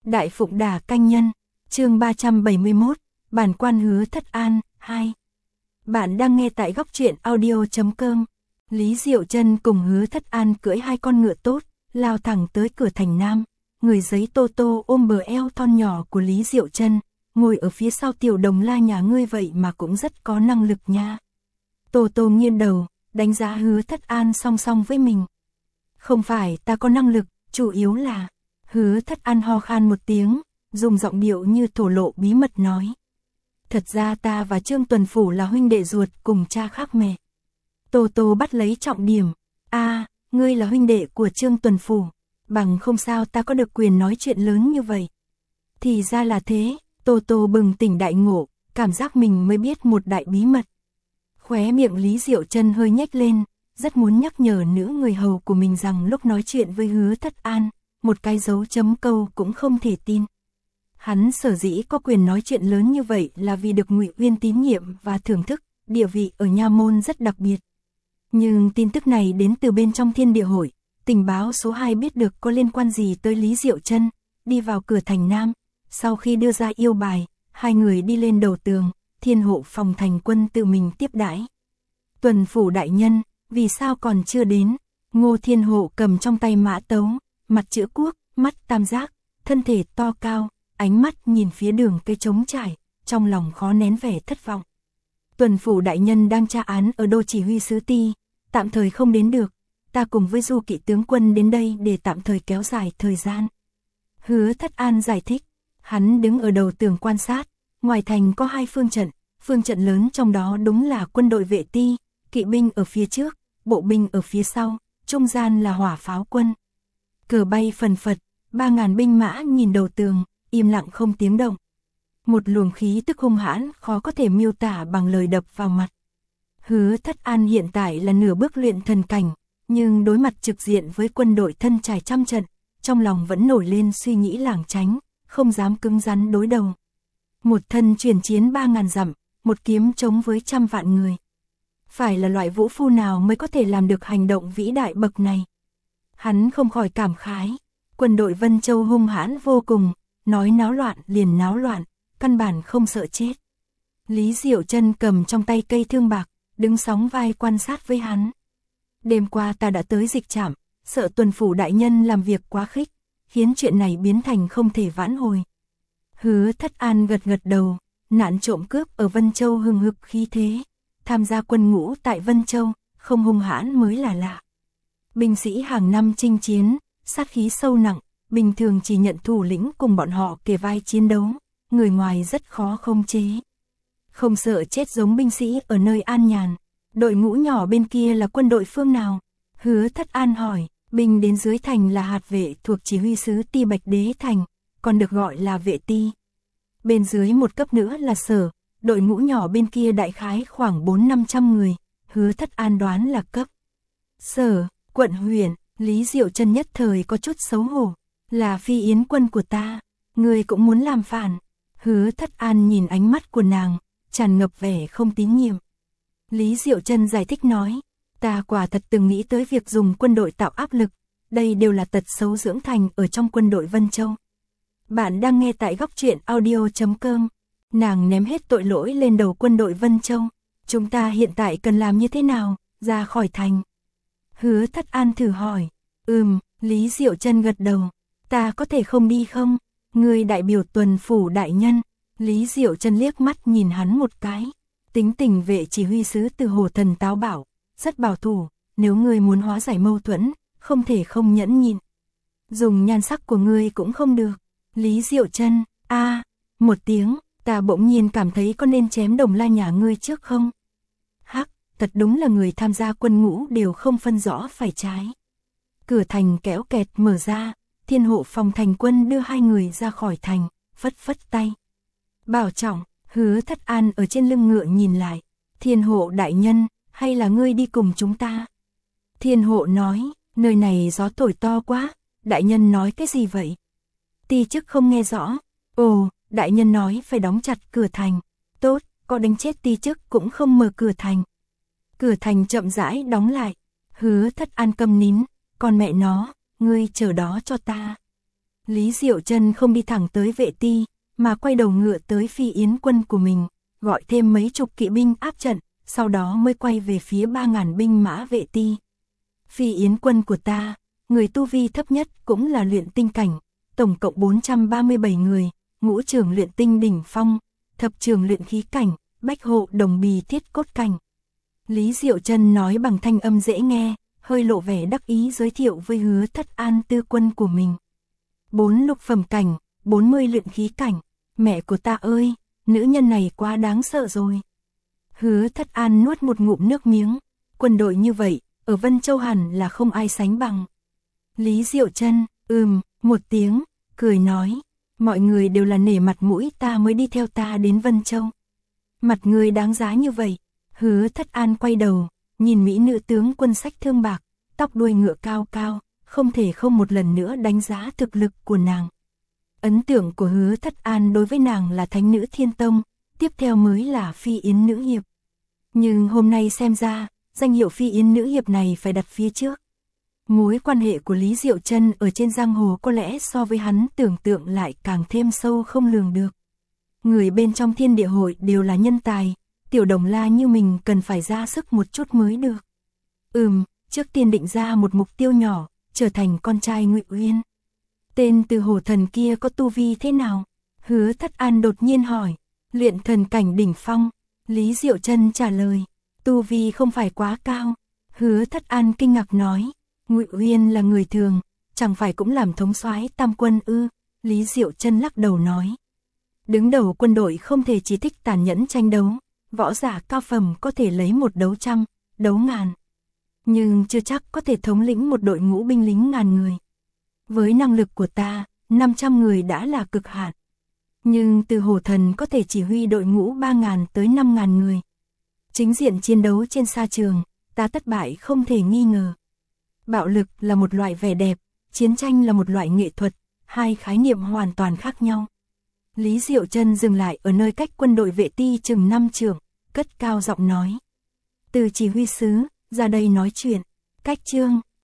Đại Phụng Đà Canh Nhân, chương 371, bản quan Hứa Thất An, 2. Bạn đang nghe tại góc truyện audio.com. Lý Diệu Trân cùng Hứa Thất An cưỡi hai con ngựa tốt, lao thẳng tới cửa thành Nam. Người giấy Tô Tô ôm bờ eo thon nhỏ của Lý Diệu Trân, ngồi ở phía sau Tiểu Đồng La nhà ngươi vậy mà cũng rất có năng lực nha. Tô Tô nghiêng đầu, đánh giá Hứa Thất An song song với mình. Không phải ta có năng lực, chủ yếu là... Hứa Thất An ho khan một tiếng, dùng giọng điệu như thổ lộ bí mật nói. Thật ra ta và Trương Tuần Phủ là huynh đệ ruột cùng cha khác mẹ. Tô Tô bắt lấy trọng điểm. Ngươi là huynh đệ của Trương Tuần Phủ. Bằng không sao ta có được quyền nói chuyện lớn như vậy. Thì ra là thế, Tô Tô bừng tỉnh đại ngộ, cảm giác mình mới biết một đại bí mật. Khóe miệng Lý Diệu Trân hơi nhếch lên, rất muốn nhắc nhở nữ người hầu của mình rằng lúc nói chuyện với Hứa Thất An, một cái dấu chấm câu cũng không thể tin. Hắn sở dĩ có quyền nói chuyện lớn như vậy là vì được Ngụy Uyên tín nhiệm và thưởng thức, địa vị ở nha môn rất đặc biệt. Nhưng tin tức này đến từ bên trong Thiên Địa Hội, tình báo số 2 biết được có liên quan gì tới Lý Diệu Trân, đi vào cửa thành Nam. Sau khi đưa ra yêu bài, hai người đi lên đầu tường, Thiên Hộ phòng thành quân tự mình tiếp đãi. Tuần Phủ đại nhân, vì sao còn chưa đến? Ngô Thiên Hộ cầm trong tay mã tấu, mặt chữ quốc, mắt tam giác, thân thể to cao, ánh mắt nhìn phía đường cây trống trải, trong lòng khó nén vẻ thất vọng. Tuần Phủ đại nhân đang tra án ở đô chỉ huy sứ Ti, tạm thời không đến được, ta cùng với Du Kỵ tướng quân đến đây để tạm thời kéo dài thời gian. Hứa Thất An giải thích, hắn đứng ở đầu tường quan sát, ngoài thành có hai phương trận lớn trong đó đúng là quân đội vệ Ti, kỵ binh ở phía trước, bộ binh ở phía sau, trung gian là hỏa pháo quân. Cờ bay phần phật, 3.000 binh mã nhìn đầu tường, im lặng không tiếng động. Một luồng khí tức hung hãn khó có thể miêu tả bằng lời đập vào mặt. Hứa Thất An hiện tại là nửa bước luyện thần cảnh, nhưng đối mặt trực diện với quân đội thân trải trăm trận, trong lòng vẫn nổi lên suy nghĩ lảng tránh, không dám cứng rắn đối đầu. Một thân truyền chiến 3.000 dặm, một kiếm chống với 100 vạn người. Phải là loại vũ phu nào mới có thể làm được hành động vĩ đại bậc này? Hắn không khỏi cảm khái, quân đội Vân Châu hung hãn vô cùng, nói náo loạn liền náo loạn, căn bản không sợ chết. Lý Diệu Trân cầm trong tay cây thương bạc, đứng sóng vai quan sát với hắn. Đêm qua ta đã tới dịch trạm, sợ Tuần Phủ đại nhân làm việc quá khích, khiến chuyện này biến thành không thể vãn hồi. Hứa Thất An gật gật đầu, nạn trộm cướp ở Vân Châu hừng hực khí thế, tham gia quân ngũ tại Vân Châu, không hung hãn mới là lạ. Binh sĩ hàng năm chinh chiến, sát khí sâu nặng, bình thường chỉ nhận thủ lĩnh cùng bọn họ kề vai chiến đấu, người ngoài rất khó khống chế. Không sợ chết giống binh sĩ ở nơi an nhàn. Đội ngũ nhỏ bên kia là quân đội phương nào? Hứa Thất An hỏi. Binh đến dưới thành là hạt vệ thuộc chỉ huy sứ Ti Bạch Đế Thành, còn được gọi là vệ Ti. Bên dưới một cấp nữa là sở, đội ngũ nhỏ bên kia đại khái khoảng 400-500 người, Hứa Thất An đoán là cấp sở, quận huyện. Lý Diệu Trân nhất thời có chút xấu hổ, là phi yến quân của ta, người cũng muốn làm phản. Hứa Thất An nhìn ánh mắt của nàng, tràn ngập vẻ không tín nhiệm. Lý Diệu Trân giải thích nói, ta quả thật từng nghĩ tới việc dùng quân đội tạo áp lực, đây đều là tật xấu dưỡng thành ở trong quân đội Vân Châu. Bạn đang nghe tại góc truyện audio.com. Nàng ném hết tội lỗi lên đầu quân đội Vân Châu. Chúng ta hiện tại cần làm như thế nào, ra khỏi thành? Hứa Thất An thử hỏi. Lý Diệu Trân gật đầu. Ta có thể không đi không? Người đại biểu Tuần Phủ đại nhân. Lý Diệu Trân liếc mắt nhìn hắn một cái. Tính tình vệ chỉ huy sứ Từ Hồ Thần táo bạo, rất bảo thủ, nếu ngươi muốn hóa giải mâu thuẫn, không thể không nhẫn nhịn. Dùng nhan sắc của ngươi cũng không được. Lý Diệu Trân, một tiếng, ta bỗng nhiên cảm thấy có nên chém Đồng La nhà ngươi trước không? Hắc, thật đúng là người tham gia quân ngũ đều không phân rõ phải trái. Cửa thành kéo kẹt mở ra, Thiên Hộ phòng thành quân đưa hai người ra khỏi thành, phất phất tay. Bảo trọng. Hứa Thất An ở trên lưng ngựa nhìn lại. Thiên Hộ đại nhân, hay là ngươi đi cùng chúng ta? Thiên Hộ nói, nơi này gió thổi to quá, đại nhân nói cái gì vậy? Ti chức không nghe rõ. Ồ, đại nhân nói phải đóng chặt cửa thành. Tốt, có đánh chết ti chức cũng không mở cửa thành. Cửa thành chậm rãi đóng lại. Hứa Thất An câm nín, còn mẹ nó, ngươi chờ đó cho ta. Lý Diệu Trân không đi thẳng tới vệ ti, mà quay đầu ngựa tới Phi Yến quân của mình, gọi thêm mấy chục kỵ binh áp trận, sau đó mới quay về phía 3.000 binh mã vệ ti. Phi Yến quân của ta, người tu vi thấp nhất cũng là luyện tinh cảnh, tổng cộng 437 người, ngũ trưởng luyện tinh đỉnh phong, thập trưởng luyện khí cảnh, bách hộ đồng bì thiết cốt cảnh. Lý Diệu Trân nói bằng thanh âm dễ nghe, hơi lộ vẻ đắc ý giới thiệu với Hứa Thất An tư quân của mình. 4 lục phẩm cảnh, 40 luyện khí cảnh, mẹ của ta ơi, nữ nhân này quá đáng sợ rồi. Hứa Thất An nuốt một ngụm nước miếng, quân đội như vậy, ở Vân Châu hẳn là không ai sánh bằng. Lý Diệu Trân, một tiếng, cười nói, mọi người đều là nể mặt mũi ta mới đi theo ta đến Vân Châu. Mặt người đáng giá như vậy. Hứa Thất An quay đầu, nhìn mỹ nữ tướng quân sách thương bạc, tóc đuôi ngựa cao cao, không thể không một lần nữa đánh giá thực lực của nàng. Ấn tượng của Hứa Thất An đối với nàng là thánh nữ thiên tông, tiếp theo mới là Phi Yến nữ hiệp. Nhưng hôm nay xem ra, danh hiệu Phi Yến nữ hiệp này phải đặt phía trước. Mối quan hệ của Lý Diệu Trân ở trên giang hồ có lẽ so với hắn tưởng tượng lại càng thêm sâu không lường được. Người bên trong Thiên Địa Hội đều là nhân tài, Tiểu Đồng La như mình cần phải ra sức một chút mới được. Trước tiên định ra một mục tiêu nhỏ, trở thành con trai Ngụy Uyên. Tên Từ Hổ thần kia có tu vi thế nào? Hứa Thất An đột nhiên hỏi. Luyện thần cảnh đỉnh phong. Lý Diệu Trân trả lời. Tu vi không phải quá cao. Hứa Thất An kinh ngạc nói. Ngụy Uyên là người thường, chẳng phải cũng làm thống soái tam quân ư? Lý Diệu Trân lắc đầu nói. Đứng đầu quân đội không thể chỉ thích tàn nhẫn tranh đấu, võ giả cao phẩm có thể lấy một đấu trăm, đấu ngàn. Nhưng chưa chắc có thể thống lĩnh một đội ngũ binh lính ngàn người. Với năng lực của ta, 500 người đã là cực hạn. Nhưng Từ Hổ thần có thể chỉ huy đội ngũ 3.000 tới 5.000 người. Chính diện chiến đấu trên sa trường, ta thất bại không thể nghi ngờ. Bạo lực là một loại vẻ đẹp, chiến tranh là một loại nghệ thuật, hai khái niệm hoàn toàn khác nhau. Lý Diệu Trân dừng lại ở nơi cách quân đội vệ ti chừng 5 trượng, cất cao giọng nói. Từ chỉ huy sứ, ra đây nói chuyện. Cách chương